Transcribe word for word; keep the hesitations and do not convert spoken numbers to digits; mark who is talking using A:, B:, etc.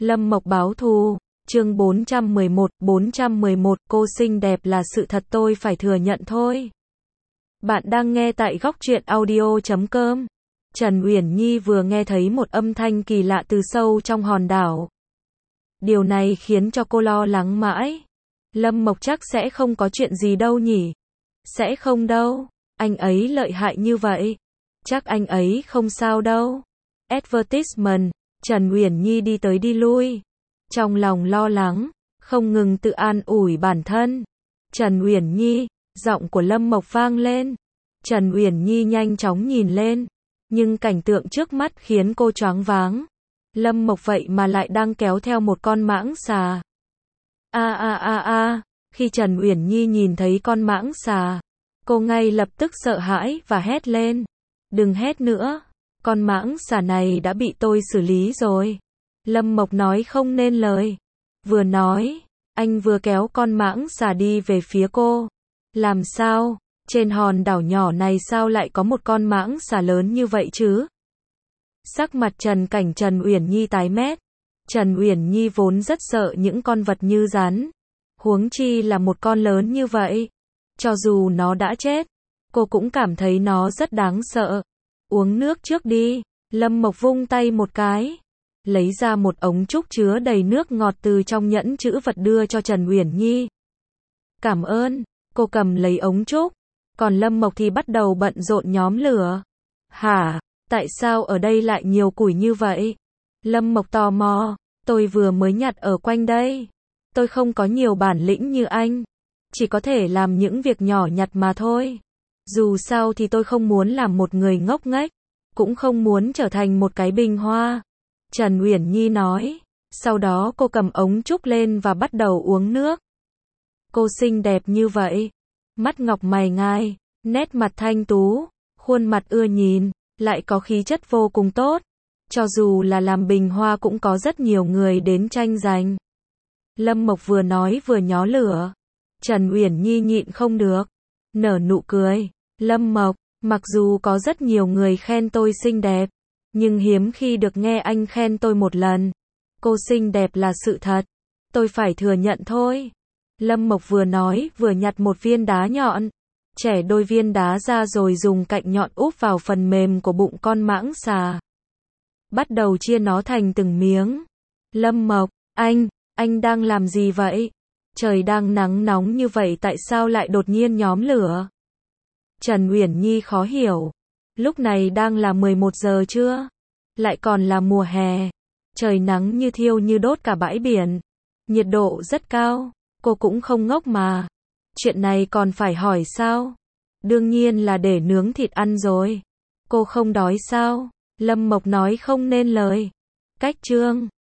A: Lâm Mộc báo thù, chương bốn trăm mười một, bốn trăm mười một, cô xinh đẹp là sự thật tôi phải thừa nhận thôi. Bạn đang nghe tại góc truyện audio chấm com. Trần Uyển Nhi vừa nghe thấy một âm thanh kỳ lạ từ sâu trong hòn đảo. Điều này khiến cho cô lo lắng mãi. Lâm Mộc chắc sẽ không có chuyện gì đâu nhỉ? Sẽ không đâu, anh ấy lợi hại như vậy. Chắc anh ấy không sao đâu. Advertisement, Trần Uyển Nhi đi tới đi lui. Trong lòng lo lắng, không ngừng tự an ủi bản thân. Trần Uyển Nhi, giọng của Lâm Mộc vang lên. Trần Uyển Nhi nhanh chóng nhìn lên. Nhưng cảnh tượng trước mắt khiến cô choáng váng. Lâm Mộc vậy mà lại đang kéo theo một con mãng xà. A a a a, khi Trần Uyển Nhi nhìn thấy con mãng xà, cô ngay lập tức sợ hãi và hét lên. Đừng hét nữa, con mãng xà này đã bị tôi xử lý rồi. Lâm Mộc nói không nên lời. Vừa nói, anh vừa kéo con mãng xà đi về phía cô. Làm sao? Trên hòn đảo nhỏ này sao lại có một con mãng xà lớn như vậy chứ? Sắc mặt Trần Cảnh Trần Uyển Nhi tái mét. Trần Uyển Nhi vốn rất sợ những con vật như rắn. Huống chi là một con lớn như vậy. Cho dù nó đã chết, cô cũng cảm thấy nó rất đáng sợ. Uống nước trước đi. Lâm Mộc vung tay một cái, lấy ra một ống trúc chứa đầy nước ngọt từ trong nhẫn trữ vật đưa cho Trần Uyển Nhi. Cảm ơn. Cô cầm lấy ống trúc. Còn Lâm Mộc thì bắt đầu bận rộn nhóm lửa. Hả? Tại sao ở đây lại nhiều củi như vậy? Lâm Mộc tò mò. Tôi vừa mới nhặt ở quanh đây. Tôi không có nhiều bản lĩnh như anh. Chỉ có thể làm những việc nhỏ nhặt mà thôi. Dù sao thì tôi không muốn làm một người ngốc nghếch. Cũng không muốn trở thành một cái bình hoa. Trần Uyển Nhi nói. Sau đó cô cầm ống trúc lên và bắt đầu uống nước. Cô xinh đẹp như vậy. Mắt ngọc mày ngai, nét mặt thanh tú, khuôn mặt ưa nhìn, lại có khí chất vô cùng tốt. Cho dù là làm bình hoa cũng có rất nhiều người đến tranh giành. Lâm Mộc vừa nói vừa nhó lửa. Trần Uyển Nhi nhịn không được, nở nụ cười. Lâm Mộc, mặc dù có rất nhiều người khen tôi xinh đẹp, nhưng hiếm khi được nghe anh khen tôi một lần. Cô xinh đẹp là sự thật, tôi phải thừa nhận thôi. Lâm Mộc vừa nói vừa nhặt một viên đá nhọn, chẻ đôi viên đá ra rồi dùng cạnh nhọn úp vào phần mềm của bụng con mãng xà. Bắt đầu chia nó thành từng miếng. Lâm Mộc, anh, anh đang làm gì vậy? Trời đang nắng nóng như vậy tại sao lại đột nhiên nhóm lửa? Trần Uyển Nhi khó hiểu. Lúc này đang là mười một giờ trưa, lại còn là mùa hè. Trời nắng như thiêu như đốt cả bãi biển. Nhiệt độ rất cao. Cô cũng không ngốc mà. Chuyện này còn phải hỏi sao? Đương nhiên là để nướng thịt ăn rồi. Cô không đói sao? Lâm Mộc nói không nên lời. Cách chương